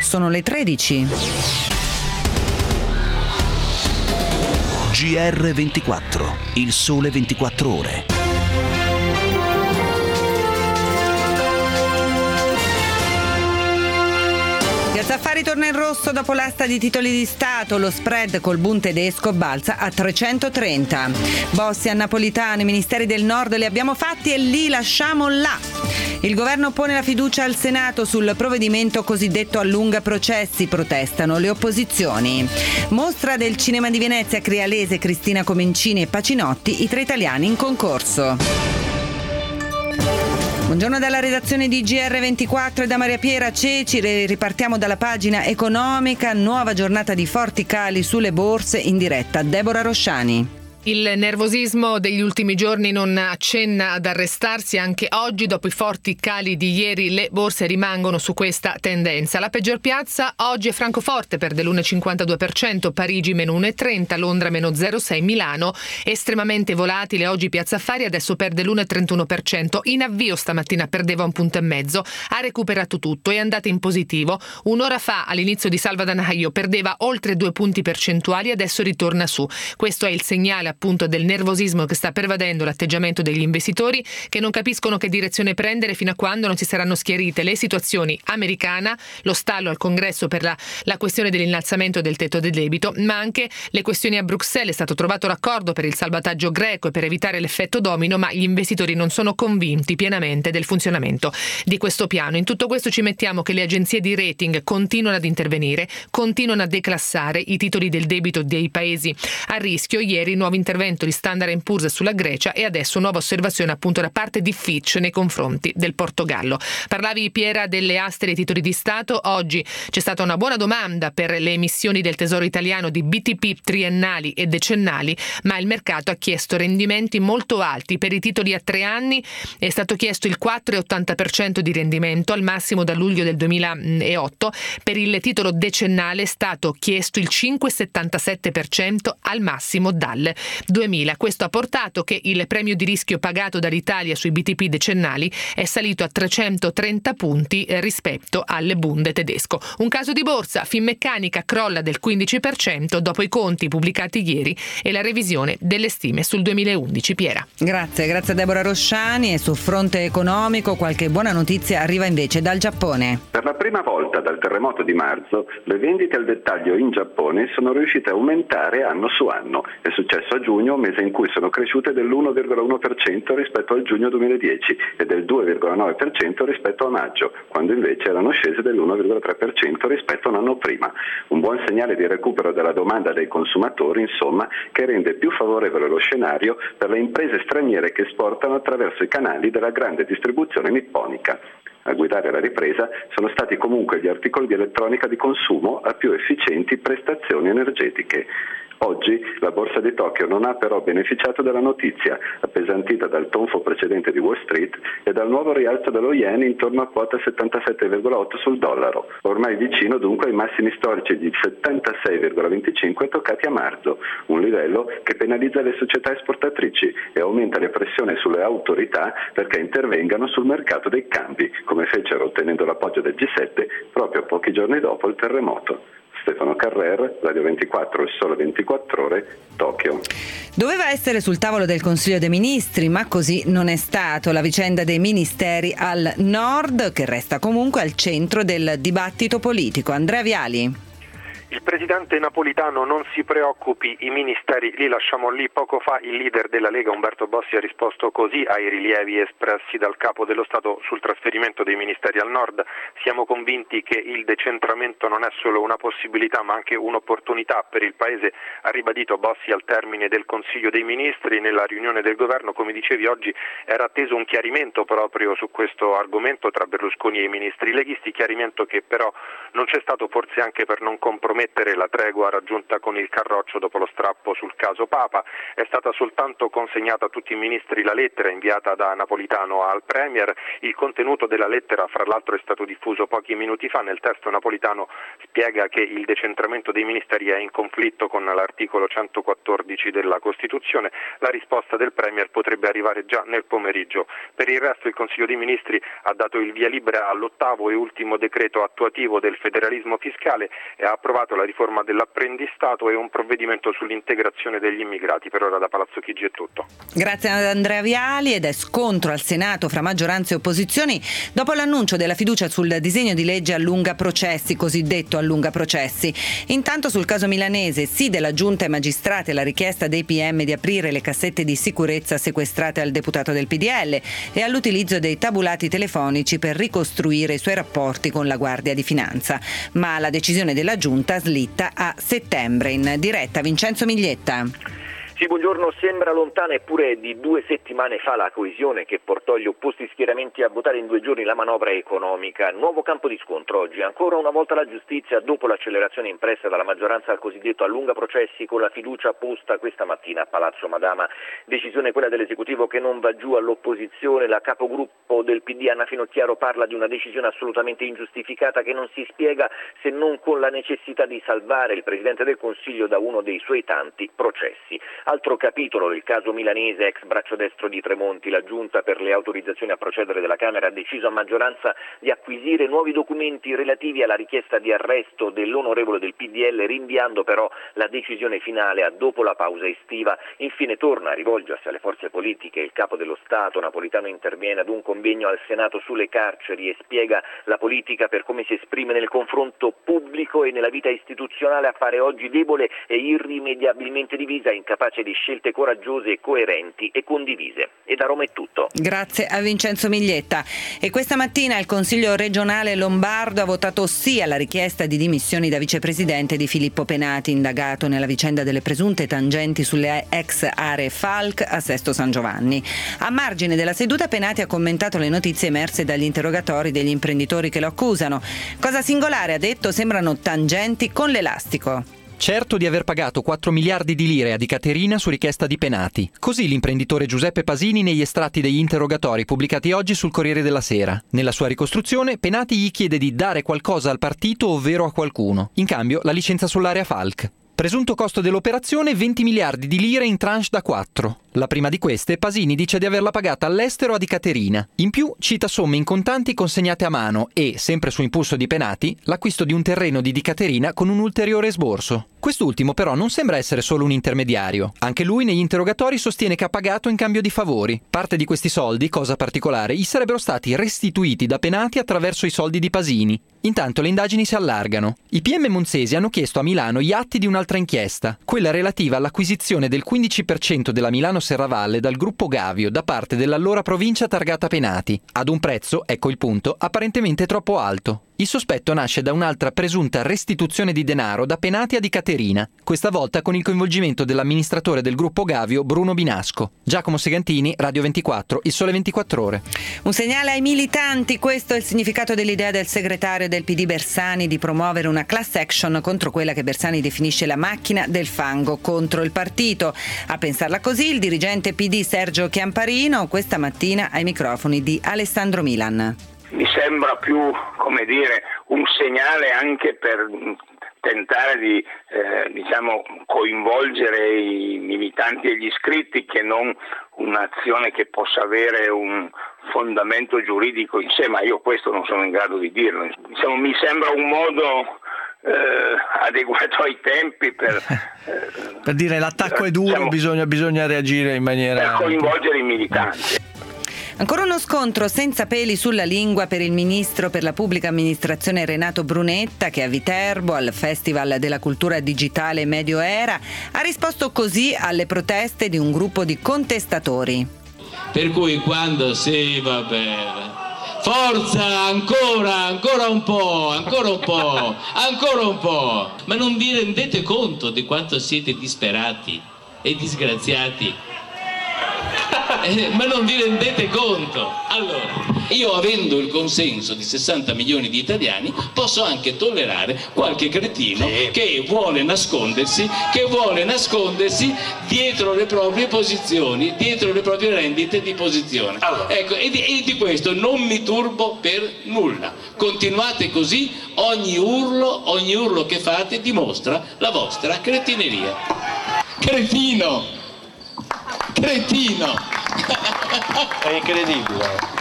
sono le 13. GR24, il sole 24 ore. Piazza Affari torna in rosso dopo l'asta di titoli di Stato. Lo spread col Bund tedesco balza a 330. Bossi a Napolitano, i ministeri del Nord li abbiamo fatti e li lasciamo là. Il governo pone la fiducia al Senato sul provvedimento cosiddetto allunga processi, protestano le opposizioni. Mostra del cinema di Venezia, Crialese, Cristina Comencini e Pacinotti, i 3 italiani in concorso. Buongiorno dalla redazione di GR24 e da Maria Piera Ceci. Ripartiamo dalla pagina economica. Nuova giornata di forti cali sulle borse, in diretta Deborah Rosciani. Il nervosismo degli ultimi giorni non accenna ad arrestarsi. Anche oggi, dopo i forti cali di ieri, le borse rimangono su questa tendenza. La peggior piazza oggi è Francoforte, perde l'1,52%, Parigi meno 1,30%, Londra meno 0,6%, Milano estremamente volatile. Oggi Piazza Affari adesso perde l'1,31%. In avvio stamattina perdeva 1,5 punti, ha recuperato tutto, è andata in positivo. Un'ora fa, all'inizio di Salvadanaio, perdeva oltre 2 punti percentuali, adesso ritorna su. Questo è il segnale appunto del nervosismo che sta pervadendo l'atteggiamento degli investitori, che non capiscono che direzione prendere fino a quando non si saranno schierite le situazioni americana, lo stallo al Congresso per la questione dell'innalzamento del tetto del debito, ma anche le questioni a Bruxelles. È stato trovato l'accordo per il salvataggio greco e per evitare l'effetto domino, ma gli investitori non sono convinti pienamente del funzionamento di questo piano. In tutto questo ci mettiamo che le agenzie di rating continuano ad intervenire, continuano a declassare i titoli del debito dei paesi a rischio. Ieri nuovo intervento di Standard & Poor's sulla Grecia e adesso nuova osservazione appunto da parte di Fitch nei confronti del Portogallo. Parlavi, Piera, delle aste dei titoli di Stato. Oggi c'è stata una buona domanda per le emissioni del Tesoro italiano di BTP triennali e decennali, ma il mercato ha chiesto rendimenti molto alti. Per i titoli a 3 anni è stato chiesto il 4,80% di rendimento, al massimo da luglio del 2008. Per il titolo decennale è stato chiesto il 5,77%, al massimo dal 2000. Questo ha portato che il premio di rischio pagato dall'Italia sui BTP decennali è salito a 330 punti rispetto al Bund tedesco. Un caso di borsa, Finmeccanica crolla del 15% dopo i conti pubblicati ieri e la revisione delle stime sul 2011. Piera. Grazie a Deborah Rosciani. E sul fronte economico qualche buona notizia arriva invece dal Giappone. Per la prima volta dal terremoto di marzo, le vendite al dettaglio in Giappone sono riuscite a aumentare anno su anno. È successo a giugno, mese in cui sono cresciute dell'1,1% rispetto al giugno 2010 e del 2,9% rispetto a maggio, quando invece erano scese dell'1,3% rispetto a un anno prima. Un buon segnale di recupero della domanda dei consumatori, insomma, che rende più favorevole lo scenario per le imprese straniere che esportano attraverso i canali della grande distribuzione nipponica. A guidare la ripresa sono stati comunque gli articoli di elettronica di consumo a più efficienti prestazioni energetiche. Oggi la borsa di Tokyo non ha però beneficiato della notizia, appesantita dal tonfo precedente di Wall Street e dal nuovo rialzo dello yen intorno a quota 77,8 sul dollaro, ormai vicino dunque ai massimi storici di 76,25 toccati a marzo, un livello che penalizza le società esportatrici e aumenta le pressioni sulle autorità perché intervengano sul mercato dei cambi, come fecero ottenendo l'appoggio del G7 proprio pochi giorni dopo il terremoto. Stefano Carrer, Radio 24, il sole 24 ore, Tokyo. Doveva essere sul tavolo del Consiglio dei Ministri, ma così non è stato. La vicenda dei ministeri al nord, che resta comunque al centro del dibattito politico. Andrea Viali. Il presidente Napolitano non si preoccupi, i ministeri li lasciamo lì. Poco fa il leader della Lega Umberto Bossi ha risposto così ai rilievi espressi dal capo dello Stato sul trasferimento dei ministeri al nord. Siamo convinti che il decentramento non è solo una possibilità ma anche un'opportunità per il Paese, ha ribadito Bossi al termine del Consiglio dei Ministri. Nella riunione del governo, come dicevi, oggi era atteso un chiarimento proprio su questo argomento tra Berlusconi e i ministri leghisti, chiarimento che però non c'è stato forse anche per non compromettere rimettere la tregua raggiunta con il Carroccio dopo lo strappo sul caso Papa. È stata soltanto consegnata a tutti i ministri la lettera inviata da Napolitano al Premier. Il contenuto della lettera, fra l'altro, è stato diffuso pochi minuti fa. Nel testo Napolitano spiega che il decentramento dei ministeri è in conflitto con l'articolo 114 della Costituzione. La risposta del Premier potrebbe arrivare già nel pomeriggio. Per il resto il Consiglio dei Ministri ha dato il via libera all'8° e ultimo decreto attuativo del federalismo fiscale e ha approvato la riforma dell'apprendistato e un provvedimento sull'integrazione degli immigrati. Per ora da Palazzo Chigi è tutto. Grazie ad Andrea Viali. Ed è scontro al Senato fra maggioranza e opposizioni dopo l'annuncio della fiducia sul disegno di legge allunga processi, cosiddetto allunga processi. Intanto sul caso milanese, sì della giunta e magistrati alla richiesta dei PM di aprire le cassette di sicurezza sequestrate al deputato del PDL e all'utilizzo dei tabulati telefonici per ricostruire i suoi rapporti con la Guardia di Finanza. Ma la decisione della giunta slitta a settembre. In diretta Vincenzo Miglietta. Sì, buongiorno. Sembra lontana, eppure di 2 settimane fa la coesione che portò gli opposti schieramenti a votare in 2 giorni la manovra economica. Nuovo campo di scontro oggi. Ancora una volta la giustizia, dopo l'accelerazione impressa dalla maggioranza al cosiddetto allunga processi, con la fiducia posta questa mattina a Palazzo Madama. Decisione quella dell'esecutivo che non va giù all'opposizione. La capogruppo del PD Anna Finocchiaro parla di una decisione assolutamente ingiustificata che non si spiega se non con la necessità di salvare il Presidente del Consiglio da uno dei suoi tanti processi. Altro capitolo del caso milanese, ex braccio destro di Tremonti. La giunta per le autorizzazioni a procedere della Camera ha deciso a maggioranza di acquisire nuovi documenti relativi alla richiesta di arresto dell'onorevole del PDL, rinviando però la decisione finale a dopo la pausa estiva. Infine torna a rivolgersi alle forze politiche. Il capo dello Stato Napolitano interviene ad un convegno al Senato sulle carceri e spiega la politica per come si esprime nel confronto pubblico e nella vita istituzionale appare oggi debole e irrimediabilmente divisa, incapace di scelte coraggiose e coerenti e condivise. E da Roma è tutto. Grazie a Vincenzo Miglietta. E questa mattina il Consiglio regionale lombardo ha votato sì alla richiesta di dimissioni da vicepresidente di Filippo Penati, indagato nella vicenda delle presunte tangenti sulle ex aree Falck a Sesto San Giovanni. A margine della seduta Penati ha commentato le notizie emerse dagli interrogatori degli imprenditori che lo accusano. Cosa singolare, ha detto, sembrano tangenti con l'elastico. Certo di aver pagato 4 miliardi di lire a Di Caterina su richiesta di Penati. Così l'imprenditore Giuseppe Pasini negli estratti degli interrogatori pubblicati oggi sul Corriere della Sera. Nella sua ricostruzione Penati gli chiede di dare qualcosa al partito, ovvero a qualcuno. In cambio la licenza sull'area Falck. Presunto costo dell'operazione 20 miliardi di lire in tranche da 4. La prima di queste Pasini dice di averla pagata all'estero a Di Caterina. In più cita somme in contanti consegnate a mano e, sempre su impulso di Penati, l'acquisto di un terreno di Di Caterina con un ulteriore esborso. Quest'ultimo però non sembra essere solo un intermediario. Anche lui negli interrogatori sostiene che ha pagato in cambio di favori. Parte di questi soldi, cosa particolare, gli sarebbero stati restituiti da Penati attraverso i soldi di Pasini. Intanto le indagini si allargano. I PM monzesi hanno chiesto a Milano gli atti di un'altra inchiesta, quella relativa all'acquisizione del 15% della Milano Serravalle dal gruppo Gavio da parte dell'allora provincia targata Penati, ad un prezzo, ecco il punto, apparentemente troppo alto. Il sospetto nasce da un'altra presunta restituzione di denaro da Penati a Di Caterina, questa volta con il coinvolgimento dell'amministratore del gruppo Gavio Bruno Binasco. Giacomo Segantini, Radio 24, Il Sole 24 Ore. Un segnale ai militanti, questo è il significato dell'idea del segretario del PD Bersani di promuovere una class action contro quella che Bersani definisce la macchina del fango contro il partito. A pensarla così il dirigente PD Sergio Chiamparino questa mattina ai microfoni di Alessandro Milan. Mi sembra più, come dire, un segnale anche per tentare di coinvolgere i militanti e gli iscritti, che non un'azione che possa avere un fondamento giuridico in sé, ma io questo non sono in grado di dirlo. Mi sembra un modo adeguato ai tempi per dire l'attacco è duro, bisogna reagire in maniera per coinvolgere i militanti. Ancora uno scontro senza peli sulla lingua per il ministro per la pubblica amministrazione Renato Brunetta, che a Viterbo, al Festival della Cultura Digitale Medio Era, ha risposto così alle proteste di un gruppo di contestatori. Per cui quando forza, ancora un po', ma non vi rendete conto di quanto siete disperati e disgraziati? Ma non vi rendete conto? Allora, io avendo il consenso di 60 milioni di italiani posso anche tollerare qualche cretino che vuole nascondersi dietro le proprie posizioni, dietro le proprie rendite di posizione. Allora. Ecco, e di questo non mi turbo per nulla. Continuate così, ogni urlo che fate dimostra la vostra cretineria. Cretino! È incredibile.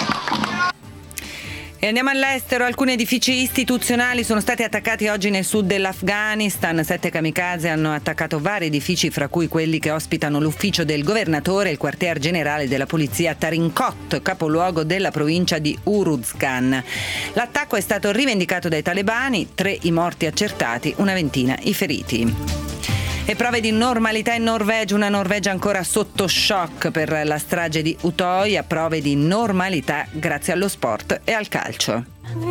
E andiamo all'estero. Alcuni edifici istituzionali sono stati attaccati oggi nel sud dell'Afghanistan. 7 kamikaze hanno attaccato vari edifici, fra cui quelli che ospitano l'ufficio del governatore e il quartier generale della polizia a Tarinkot, capoluogo della provincia di Uruzgan. L'attacco è stato rivendicato dai talebani, 3 i morti accertati, una ventina i feriti. E prove di normalità in Norvegia, una Norvegia ancora sotto shock per la strage di Utøya, prove di normalità grazie allo sport e al calcio.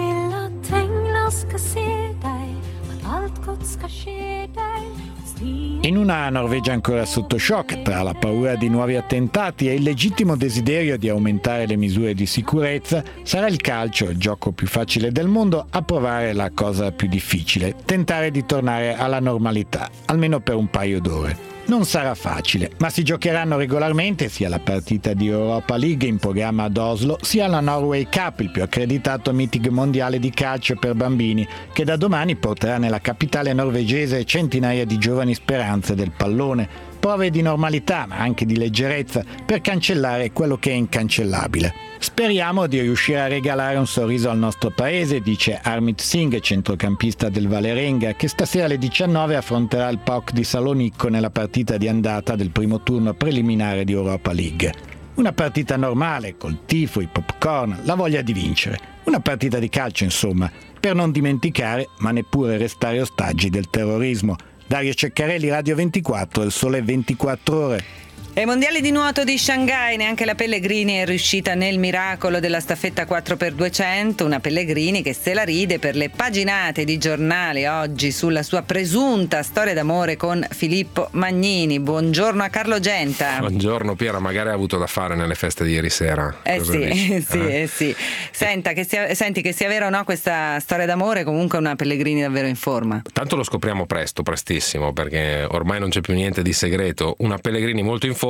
In una Norvegia ancora sotto shock, tra la paura di nuovi attentati e il legittimo desiderio di aumentare le misure di sicurezza, sarà il calcio, il gioco più facile del mondo, a provare la cosa più difficile, tentare di tornare alla normalità, almeno per un paio d'ore. Non sarà facile, ma si giocheranno regolarmente sia la partita di Europa League in programma ad Oslo, sia la Norway Cup, il più accreditato meeting mondiale di calcio per bambini, che da domani porterà nella capitale norvegese centinaia di giovani speranze del pallone. Prove di normalità, ma anche di leggerezza, per cancellare quello che è incancellabile. Speriamo di riuscire a regalare un sorriso al nostro paese, dice Harmeet Singh, centrocampista del Vålerenga, che stasera alle 19 affronterà il PAOK di Salonicco nella partita di andata del primo turno preliminare di Europa League. Una partita normale, col tifo, i popcorn, la voglia di vincere. Una partita di calcio, insomma, per non dimenticare, ma neppure restare ostaggi del terrorismo. Dario Ceccarelli, Radio 24, Il Sole 24 Ore. Ai mondiali di nuoto di Shanghai neanche la Pellegrini è riuscita nel miracolo della staffetta 4x200, una Pellegrini che se la ride per le paginate di giornali oggi sulla sua presunta storia d'amore con Filippo Magnini. Buongiorno a Carlo Genta. Buongiorno Piera, magari ha avuto da fare nelle feste di ieri sera. Sì. Senti che sia vera o no questa storia d'amore, comunque una Pellegrini davvero in forma. Tanto lo scopriamo prestissimo, perché ormai non c'è più niente di segreto. Una Pellegrini molto in forma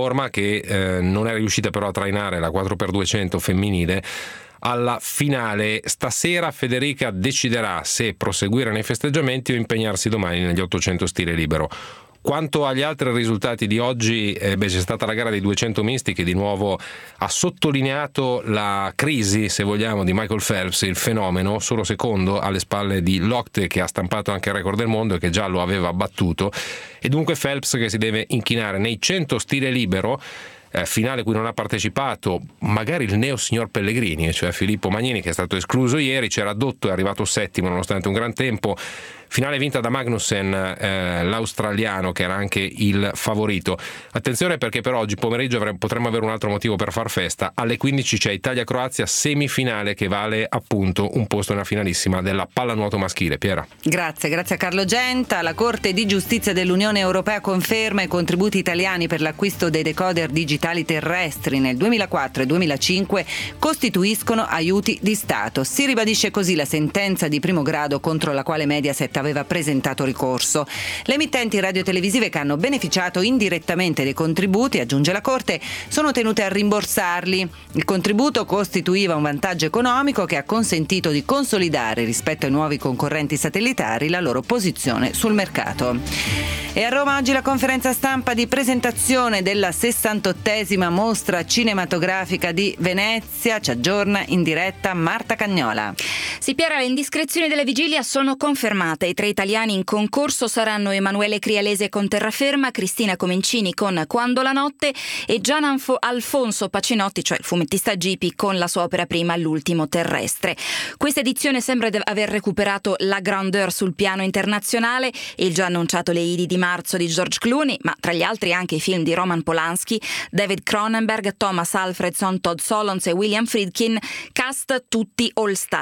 che non è riuscita però a trainare la 4x200 femminile alla finale. Stasera Federica deciderà se proseguire nei festeggiamenti o impegnarsi domani negli 800 stile libero. Quanto agli altri risultati di oggi, c'è stata la gara dei 200 misti che di nuovo ha sottolineato la crisi, se vogliamo, di Michael Phelps, il fenomeno, solo secondo alle spalle di Lochte, che ha stampato anche il record del mondo e che già lo aveva battuto, e dunque Phelps che si deve inchinare nei 100 stile libero, finale cui non ha partecipato magari il neo signor Pellegrini, cioè Filippo Magnini, che è stato escluso ieri, c'era Dotto, è arrivato settimo nonostante un gran tempo. Finale vinta da Magnussen, l'australiano, che era anche il favorito. Attenzione, perché per oggi pomeriggio potremmo avere un altro motivo per far festa. Alle 15 c'è Italia-Croazia, semifinale, che vale appunto un posto nella finalissima della pallanuoto maschile. Piera. Grazie a Carlo Genta. La Corte di Giustizia dell'Unione Europea conferma i contributi italiani per l'acquisto dei decoder digitali terrestri nel 2004 e 2005 costituiscono aiuti di Stato. Si ribadisce così la sentenza di primo grado contro la quale Mediaset aveva presentato ricorso. Le emittenti radiotelevisive che hanno beneficiato indirettamente dei contributi, aggiunge la Corte, sono tenute a rimborsarli. Il contributo costituiva un vantaggio economico che ha consentito di consolidare rispetto ai nuovi concorrenti satellitari la loro posizione sul mercato. E a Roma oggi la conferenza stampa di presentazione della 68esima mostra cinematografica di Venezia. Ci aggiorna in diretta Marta Cagnola. Sì, Piera, le indiscrezioni della vigilia sono confermate. I 3 italiani in concorso saranno Emanuele Crialese con Terraferma, Cristina Comencini con Quando la notte e Gian Alfonso Pacinotti, cioè il fumettista Gipi, con la sua opera prima L'ultimo terrestre. Questa edizione sembra aver recuperato la grandeur sul piano internazionale, il già annunciato Le Idi di marzo di George Clooney, ma tra gli altri anche i film di Roman Polanski, David Cronenberg, Thomas Alfredson, Todd Solondz e William Friedkin, cast tutti all-star.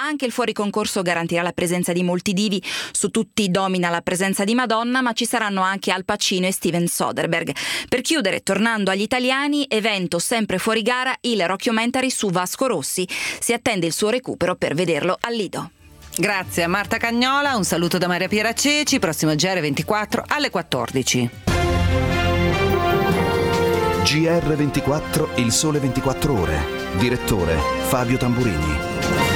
Anche il fuori concorso garantirà la presenza di molti divi. Su tutti domina la presenza di Madonna, ma ci saranno anche Al Pacino e Steven Soderbergh. Per chiudere, tornando agli italiani, evento sempre fuori gara, il rockumentary su Vasco Rossi. Si attende il suo recupero per vederlo al Lido. Grazie a Marta Cagnola, un saluto da Maria Piera Ceci, prossimo GR24 alle 14. GR24, il sole 24 ore. Direttore Fabio Tamburini.